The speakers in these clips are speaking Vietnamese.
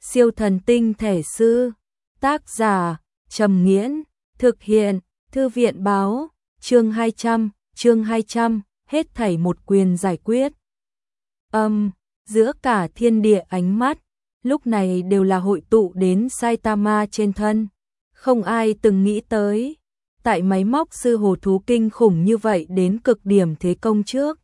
Siêu thần tinh thể sư. Tác giả Trầm Nghiễn. Thực hiện Thư viện báo. Chương 200, hết thảy một quyền giải quyết. Giữa cả thiên địa ánh mắt, lúc này đều là hội tụ đến Saitama trên thân. Không ai từng nghĩ tới, tại máy móc sư hổ thú kinh khủng như vậy đến cực điểm thế công trước.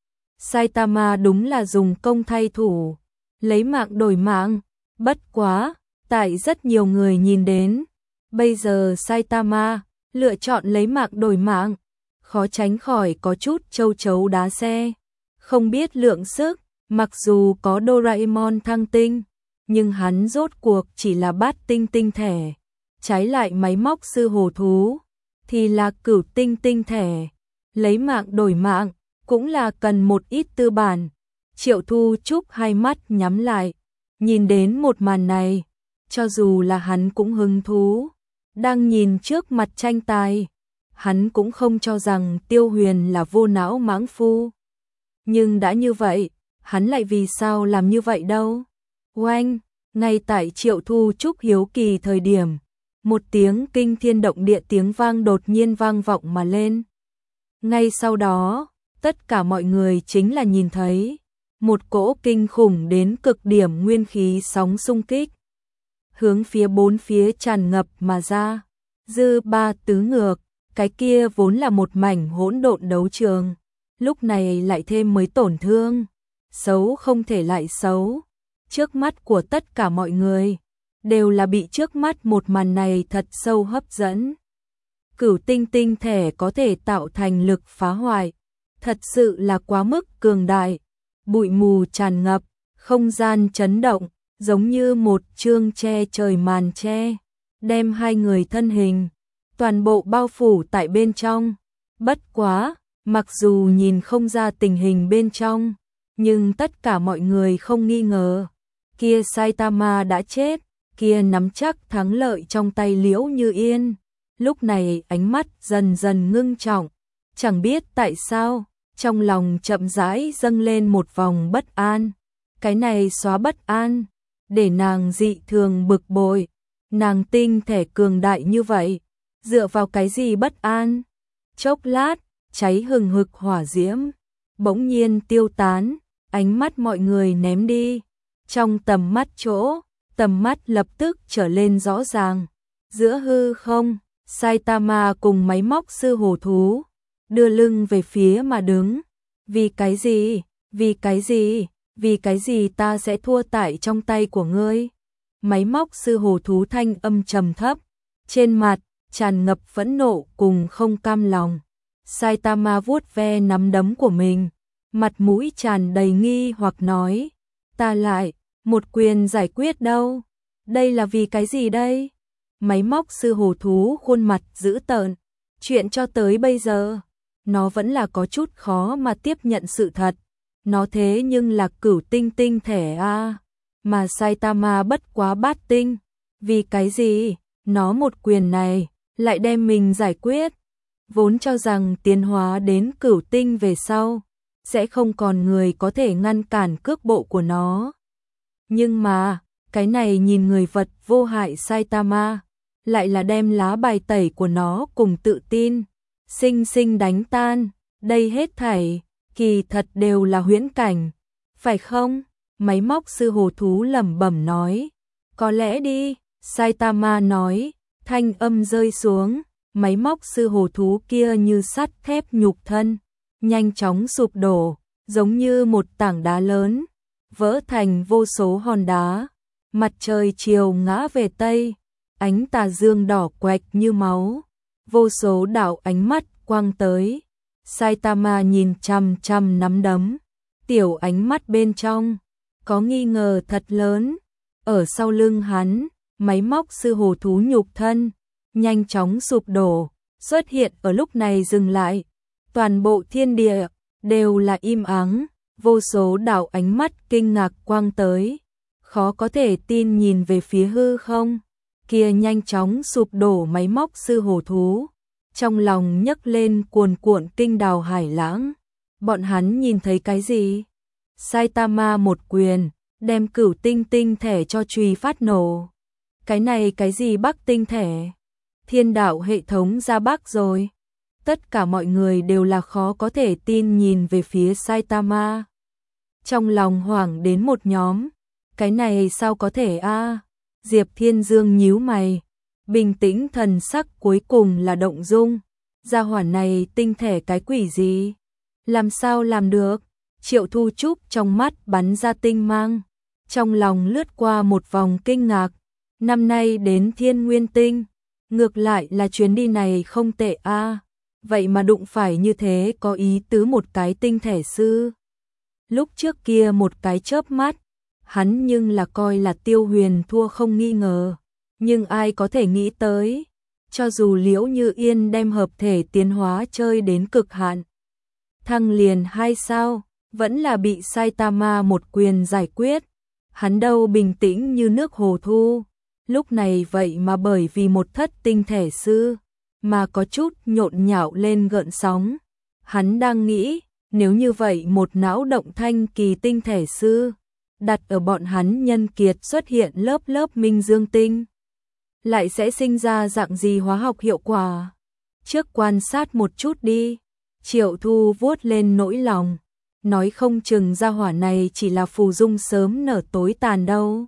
Saitama đúng là dùng công thay thủ, lấy mạng đổi mạng, bất quá, tại rất nhiều người nhìn đến, bây giờ Saitama lựa chọn lấy mạng đổi mạng, khó tránh khỏi có chút châu chấu đá xe, không biết lượng sức, mặc dù có Doraemon thăng tinh, nhưng hắn rốt cuộc chỉ là bát tinh tinh thể, trái lại máy móc sư hổ thú thì là cửu tinh tinh thể, lấy mạng đổi mạng cũng là cần một ít tư bản. Triệu Thu Trúc hai mắt nhắm lại, nhìn đến một màn này, cho dù là hắn cũng hứng thú, đang nhìn trước mặt tranh tài, hắn cũng không cho rằng Tiêu Huyền là vô não mãng phu. Nhưng đã như vậy, hắn lại vì sao làm như vậy đâu? Oanh, ngay tại Triệu Thu Trúc hiếu kỳ thời điểm, một tiếng kinh thiên động địa tiếng vang đột nhiên vang vọng mà lên. Ngay sau đó, tất cả mọi người chính là nhìn thấy một cỗ kinh khủng đến cực điểm nguyên khí sóng xung kích, hướng phía bốn phía tràn ngập mà ra. Dư ba tứ ngược, cái kia vốn là một mảnh hỗn độn đấu trường, lúc này lại thêm mới tổn thương, xấu không thể lại xấu. Trước mắt của tất cả mọi người đều là bị trước mắt một màn này thật sâu hấp dẫn. Cửu tinh tinh thể có thể tạo thành lực phá hoại, thật sự là quá mức cường đại. Bụi mù tràn ngập, không gian chấn động, giống như một chương che trời màn che, đem hai người thân hình toàn bộ bao phủ tại bên trong. Bất quá, mặc dù nhìn không ra tình hình bên trong, nhưng tất cả mọi người không nghi ngờ, kia Saitama đã chết, kia nắm chắc thắng lợi trong tay Liễu Như Yên. Lúc này ánh mắt dần dần ngưng trọng, chẳng biết tại sao, trong lòng chậm rãi dâng lên một vòng bất an. Cái này xóa bất an, để nàng dị thường bực bội. Nàng tinh thể cường đại như vậy, dựa vào cái gì bất an? Chốc lát, cháy hừng hực hỏa diễm bỗng nhiên tiêu tán, ánh mắt mọi người ném đi. Trong tầm mắt chỗ, tầm mắt lập tức trở lên rõ ràng. Giữa hư không, Saitama cùng máy móc sư hổ thú đưa lưng về phía mà đứng. Vì cái gì? Vì cái gì? Vì cái gì ta sẽ thua tại trong tay của ngươi? Máy móc sư hổ thú thanh âm trầm thấp, trên mặt tràn ngập phẫn nộ cùng không cam lòng. Saitama vuốt ve nắm đấm của mình, mặt mũi tràn đầy nghi hoặc nói, ta lại một quyền giải quyết đâu? Đây là vì cái gì đây? Máy móc sư hổ thú khuôn mặt dữ tợn, chuyện cho tới bây giờ, nó vẫn là có chút khó mà tiếp nhận sự thật. Nó thế nhưng là cửu tinh tinh thể a, mà Saitama bất quá bát tinh. Vì cái gì? Nó một quyền này lại đem mình giải quyết. Vốn cho rằng tiến hóa đến cửu tinh về sau sẽ không còn người có thể ngăn cản cước bộ của nó. Nhưng mà, cái này nhìn người vật vô hại Saitama, lại là đem lá bài tẩy của nó cùng tự tin sinh sinh đánh tan. Đây hết thảy kỳ thật đều là huyễn cảnh, phải không? Máy móc sư hổ thú lẩm bẩm nói. Có lẽ đi, Saitama nói, thanh âm rơi xuống, máy móc sư hổ thú kia như sắt thép nhục thân, nhanh chóng sụp đổ, giống như một tảng đá lớn, vỡ thành vô số hòn đá. Mặt trời chiều ngã về tây, ánh tà dương đỏ quạch như máu, vô số đạo ánh mắt quang tới. Saitama nhìn chằm chằm nắm đấm, tiểu ánh mắt bên trong có nghi ngờ thật lớn. Ở sau lưng hắn, máy móc sư hổ thú nhục thân nhanh chóng sụp đổ, xuất hiện ở lúc này dừng lại. Toàn bộ thiên địa đều là im ắng, vô số đạo ánh mắt kinh ngạc quang tới, khó có thể tin nhìn về phía hư không, kia nhanh chóng sụp đổ máy móc sư hổ thú. Trong lòng nhấc lên cuồn cuộn kinh đào hải lãng. Bọn hắn nhìn thấy cái gì? Saitama một quyền đem Cửu Tinh tinh thể cho chùy phát nổ. Cái này cái gì Bắc tinh thể? Thiên đạo hệ thống ra Bắc rồi. Tất cả mọi người đều là khó có thể tin nhìn về phía Saitama. Trong lòng hoảng đến một nhóm. Cái này sao có thể a? Diệp Thiên Dương nhíu mày. Bình tĩnh thần sắc cuối cùng là động dung. Gia hỏa này tinh thể cái quỷ gì? Làm sao làm được? Triệu Thu Trúc trong mắt bắn ra tinh mang. Trong lòng lướt qua một vòng kinh ngạc. Năm nay đến Thiên Nguyên Tinh. Ngược lại là chuyến đi này không tệ a. Vậy mà đụng phải như thế có ý tứ một cái tinh thể sư. Lúc trước kia một cái chớp mắt. Hắn nhưng là coi là Tiêu Huyền thua không nghi ngờ. Nhưng ai có thể nghĩ tới. Cho dù Liễu Như Yên đem hợp thể tiến hóa chơi đến cực hạn. Thăng liền 2 sao. Vẫn là bị Saitama một quyền giải quyết. Hắn đâu bình tĩnh như nước hồ thu. Lúc này vậy mà bởi vì một thất tinh thể sư. Mà có chút nhộn nhạo lên gợn sóng. Hắn đang nghĩ. Nếu như vậy một não động thanh kỳ tinh thể sư. Đặt ở bọn hắn nhân kiệt xuất hiện lớp lớp minh dương tinh. Lại sẽ sinh ra dạng gì hóa học hiệu quả. Trước quan sát một chút đi. Triệu Thu vuốt lên nỗi lòng. Nói không chừng gia hỏa này chỉ là phù dung sớm nở tối tàn đâu.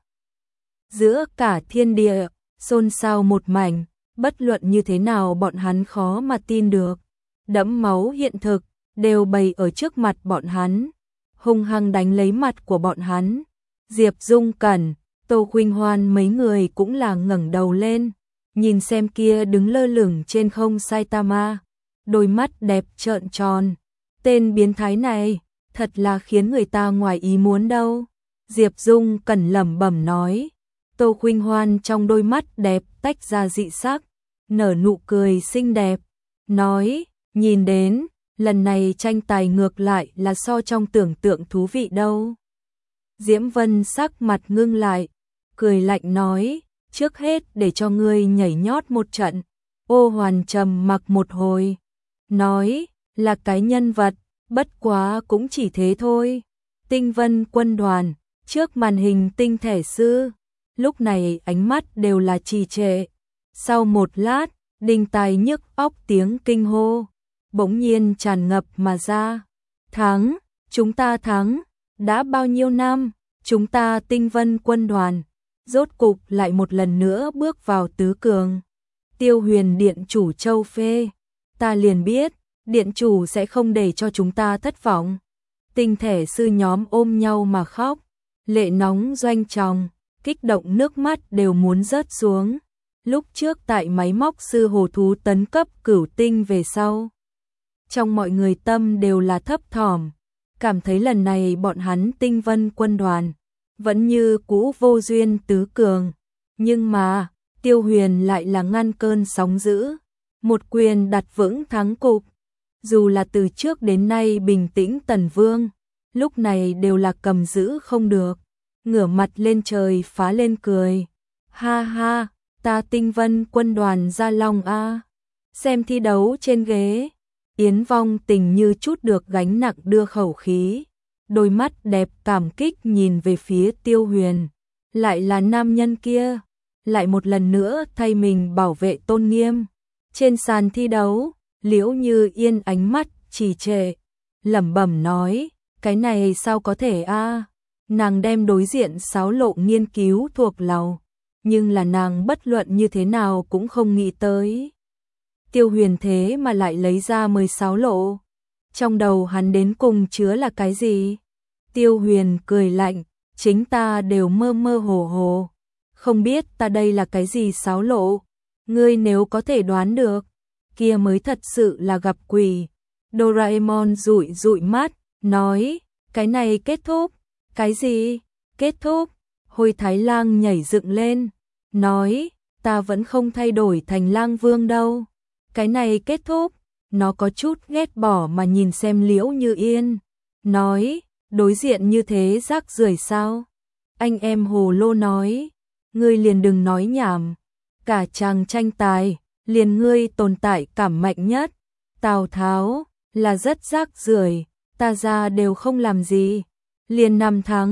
Giữa cả thiên địa, xôn xao một mảnh, bất luận như thế nào bọn hắn khó mà tin được. Đẫm máu hiện thực, đều bày ở trước mặt bọn hắn. Hung hăng đánh lấy mặt của bọn hắn. Diệp Dung Cẩn, Tô Khuynh Hoan mấy người cũng là ngẩng đầu lên. Nhìn xem kia đứng lơ lửng trên không Saitama. Đôi mắt đẹp trợn tròn. Tên biến thái này, thật là khiến người ta ngoài ý muốn đâu. Diệp Dung Cẩn lẩm bẩm nói. Tô Khuynh Hoan trong đôi mắt đẹp tách ra dị sắc. Nở nụ cười xinh đẹp. Nói, nhìn đến, lần này tranh tài ngược lại là so trong tưởng tượng thú vị đâu. Diễm Vân sắc mặt ngưng lại. Cười lạnh nói, trước hết để cho ngươi nhảy nhót một trận. Ô Hoàn trầm mặc một hồi. Nói, là cái nhân vật, bất quá cũng chỉ thế thôi. Tinh Vân quân đoàn, trước màn hình tinh thể sư. Lúc này ánh mắt đều là trì trệ. Sau một lát, đinh tai nhức óc tiếng kinh hô. Bỗng nhiên tràn ngập mà ra. Thắng, chúng ta thắng. Đã bao nhiêu năm, chúng ta Tinh Vân quân đoàn. Rốt cục lại một lần nữa bước vào tứ cường. Tiêu Huyền điện chủ Châu Phê. Ta liền biết, điện chủ sẽ không để cho chúng ta thất vọng. Tinh thể sư nhóm ôm nhau mà khóc. Lệ nóng doanh tròng, kích động nước mắt đều muốn rớt xuống. Lúc trước tại máy móc sư hồ thú tấn cấp cửu tinh về sau. Trong mọi người tâm đều là thấp thỏm. Cảm thấy lần này bọn hắn Tinh Vân quân đoàn vẫn như cũ vô duyên tứ cường. Nhưng mà, Tiêu Huyền lại là ngăn cơn sóng dữ. Một quyền đặt vững thắng cục. Dù là từ trước đến nay bình tĩnh Tần Vương, lúc này đều là cầm giữ không được. Ngửa mặt lên trời phá lên cười. Ha ha, ta Tinh Vân quân đoàn Gia Long a. Xem thi đấu trên ghế. Yến Vong Tình như chút được gánh nặng đưa khẩu khí. Đôi mắt đẹp cảm kích nhìn về phía Tiêu Huyền. Lại là nam nhân kia. Lại một lần nữa thay mình bảo vệ tôn nghiêm. Trên sàn thi đấu, Liễu Như Yên ánh mắt trì trệ. Lẩm bẩm nói, cái này sao có thể a? Nàng đem đối diện Sáo Lộ nghiên cứu thuộc lòng. Nhưng là nàng bất luận như thế nào cũng không nghĩ tới. Tiêu Huyền thế mà lại lấy ra 16 lộ. Trong đầu hắn đến cùng chứa là cái gì? Tiêu Huyền cười lạnh, chính ta đều mơ mơ hồ hồ. Không biết ta đây là cái gì 6 lộ. Ngươi nếu có thể đoán được, kia mới thật sự là gặp quỷ. Doraemon dụi dụi mắt, nói, cái này kết thúc. Cái gì? Kết thúc? Hồi Thái Lang nhảy dựng lên, nói, ta vẫn không thay đổi thành Lang Vương đâu. Cái này kết thúc. Nó có chút ghét bỏ mà nhìn xem Liễu Như Yên. Nói, đối diện như thế rác rưởi sao? Anh em Hồ Lô nói, ngươi liền đừng nói nhảm. Cả chàng tranh tài, liền ngươi tồn tại cảm mạnh nhất. Tào Tháo, là rất rác rưởi, ta ra đều không làm gì. Liền 5 tháng,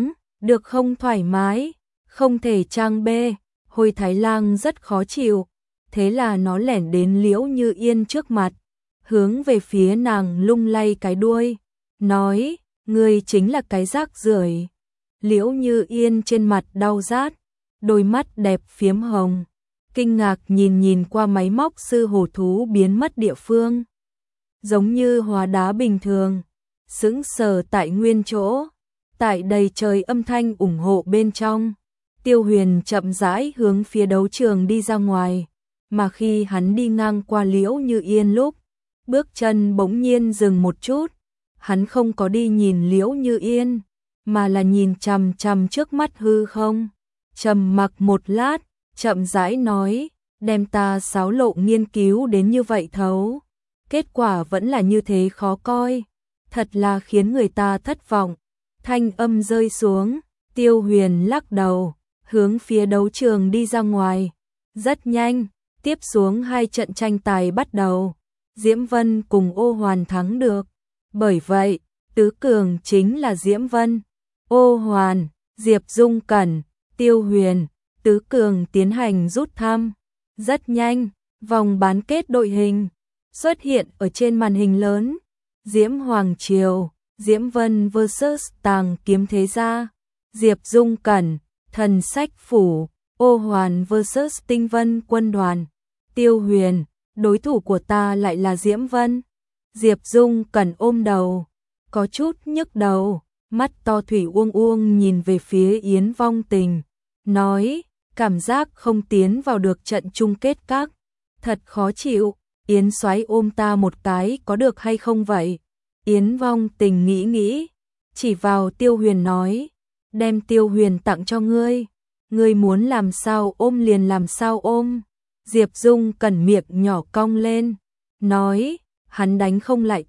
được không thoải mái, không thể trang bê, Hồi Thái Lang rất khó chịu, thế là nó lẻn đến Liễu Như Yên trước mặt, hướng về phía nàng lung lay cái đuôi, nói, ngươi chính là cái rác rưởi. Liễu Như Yên trên mặt đau rát, đôi mắt đẹp phiếm hồng, kinh ngạc nhìn qua máy móc sư hổ thú biến mất địa phương. Giống như hóa đá bình thường, sững sờ tại nguyên chỗ, tại đầy trời âm thanh ủng hộ bên trong. Tiêu Huyền chậm rãi hướng phía đấu trường đi ra ngoài, mà khi hắn đi ngang qua Liễu Như Yên lúc, bước chân bỗng nhiên dừng một chút, hắn không có đi nhìn Liễu Như Yên, mà là nhìn chằm chằm trước mắt hư không, trầm mặc một lát, chậm rãi nói, đem ta xáo lộ nghiên cứu đến như vậy thấu, kết quả vẫn là như thế khó coi, thật là khiến người ta thất vọng. Thanh âm rơi xuống, Tiêu Huyền lắc đầu, hướng phía đấu trường đi ra ngoài. Rất nhanh, tiếp xuống 2 trận tranh tài bắt đầu, Diễm Vân cùng Ô Hoàn thắng được. Bởi vậy, tứ cường chính là Diễm Vân, Ô Hoàn, Diệp Dung Cẩn, Tiêu Huyền, tứ cường tiến hành rút thăm. Rất nhanh, vòng bán kết đội hình xuất hiện ở trên màn hình lớn. Diễm Hoàng Triều, Diễm Vân vs Tàng Kiếm Thế Gia, Diệp Dung Cẩn, Thần Sách Phủ, Ô Hoàn vs Tinh Vân Quân Đoàn. Tiêu Huyền, đối thủ của ta lại là Diễm Vân. Diệp Dung Cẩn ôm đầu, có chút nhức đầu, mắt to thủy uông nhìn về phía Yến Vong Tình, nói, cảm giác không tiến vào được trận chung kết các, thật khó chịu, Yến Soái ôm ta một cái có được hay không vậy? Yến Vong Tình nghĩ, chỉ vào Tiêu Huyền nói, đem Tiêu Huyền tặng cho ngươi, ngươi muốn làm sao ôm liền làm sao ôm. Diệp Dung Cẩn miệng nhỏ cong lên, nói, hắn đánh không lại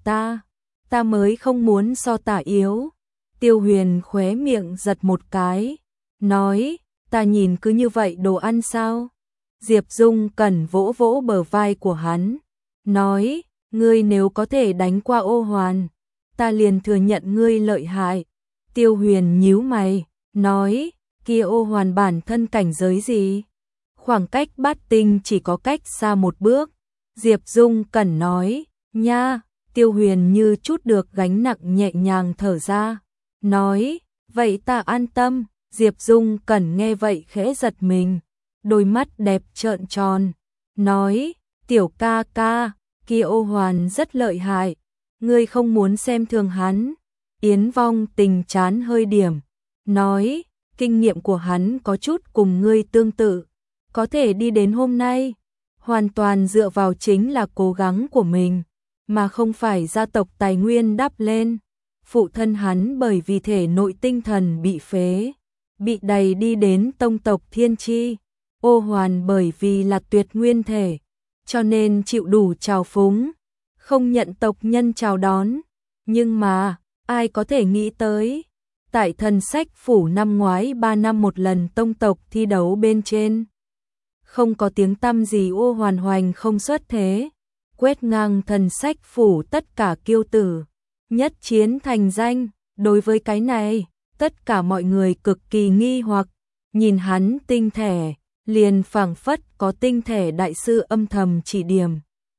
ta mới không muốn so tả yếu. Tiêu Huyền khóe miệng giật một cái, nói, ta nhìn cứ như vậy đồ ăn sao? Diệp Dung Cẩn vỗ vỗ bờ vai của hắn, nói, ngươi nếu có thể đánh qua Ô Hoàn, ta liền thừa nhận ngươi lợi hại. Tiêu Huyền nhíu mày, nói, kia Ô Hoàn bản thân cảnh giới gì? Khoảng cách bát tinh chỉ có cách xa một bước. Diệp Dung Cẩn nói, nha. Tiêu Huyền như chút được gánh nặng nhẹ nhàng thở ra, nói, vậy ta an tâm. Diệp Dung Cẩn nghe vậy khẽ giật mình, đôi mắt đẹp trợn tròn, nói, tiểu ca ca, kia Ô Hoàn rất lợi hại, ngươi không muốn xem thường hắn. Yến Vong Tình chán hơi điểm, nói, kinh nghiệm của hắn có chút cùng ngươi tương tự, có thể đi đến hôm nay, hoàn toàn dựa vào chính là cố gắng của mình, mà không phải gia tộc tài nguyên đắp lên. Phụ thân hắn bởi vì thể nội tinh thần bị phế, bị đày đi đến tông tộc Thiên Chi. Ô Hoàn bởi vì là tuyệt nguyên thể, cho nên chịu đủ trào phúng, không nhận tộc nhân chào đón. Nhưng mà, ai có thể nghĩ tới, tại Thần Sách Phủ năm ngoái 3 năm một lần tông tộc thi đấu bên trên, không có tiếng tăm gì Ô Hoàn hoành không xuất thế, quét ngang Thần Sách Phủ tất cả kiêu tử, nhất chiến thành danh. Đối với cái này, tất cả mọi người cực kỳ nghi hoặc, nhìn hắn tinh thể, liền phảng phất có tinh thể đại sư âm thầm chỉ điểm.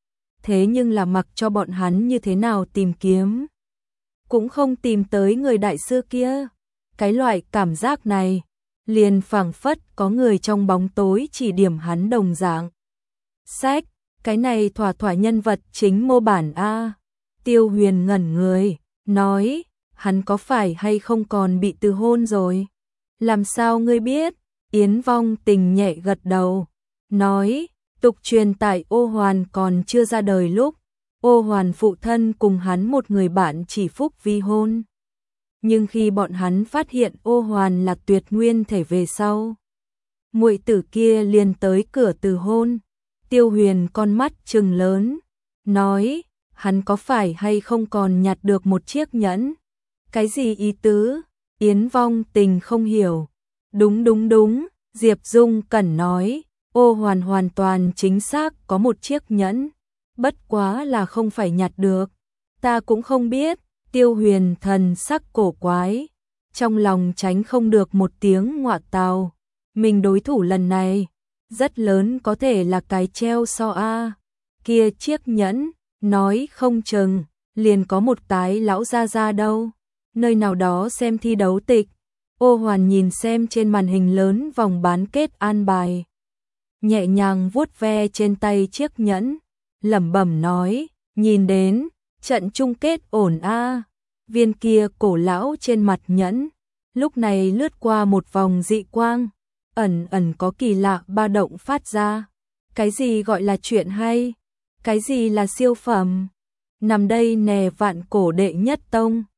Thế nhưng là mặc cho bọn hắn như thế nào tìm kiếm, cũng không tìm tới người đại sư kia. Cái loại cảm giác này, liền phảng phất có người trong bóng tối chỉ điểm hắn đồng dạng. Sách, cái này thỏa thỏa nhân vật chính mô bản a. Tiêu Huyền ngẩn người, nói, hắn có phải hay không còn bị từ hôn rồi? Làm sao ngươi biết? Yến Vong Tình nhẹ gật đầu, nói, tục truyền tại Ô Hoàn còn chưa ra đời lúc, Ô Hoàn phụ thân cùng hắn một người bạn chỉ phúc vi hôn. Nhưng khi bọn hắn phát hiện Ô Hoàn là tuyệt nguyên thể về sau, muội tử kia liền tới cửa từ hôn. Tiêu Huyền con mắt trừng lớn, nói, hắn có phải hay không còn nhặt được một chiếc nhẫn? Cái gì ý tứ? Yến Vong Tình không hiểu. Đúng, Diệp Dung Cẩn nói, Ô Hoàn hoàn toàn chính xác có một chiếc nhẫn, bất quá là không phải nhặt được. Ta cũng không biết. Tiêu Huyền thần sắc cổ quái, trong lòng tránh không được một tiếng ngoạ tào. Mình đối thủ lần này, rất lớn có thể là cái treo so a. Kia chiếc nhẫn, nói không chừng, liền có một cái lão gia gia đâu. Nơi nào đó xem thi đấu tịch, Ô Hoàn nhìn xem trên màn hình lớn vòng bán kết an bài. Nhẹ nhàng vuốt ve trên tay chiếc nhẫn, lẩm bẩm nói, nhìn đến, trận chung kết ổn a. Viên kia cổ lão trên mặt nhẫn, lúc này lướt qua một vòng dị quang, ẩn ẩn có kỳ lạ ba động phát ra. Cái gì gọi là chuyện hay? Cái gì là siêu phẩm? Nằm đây nè vạn cổ đệ nhất tông.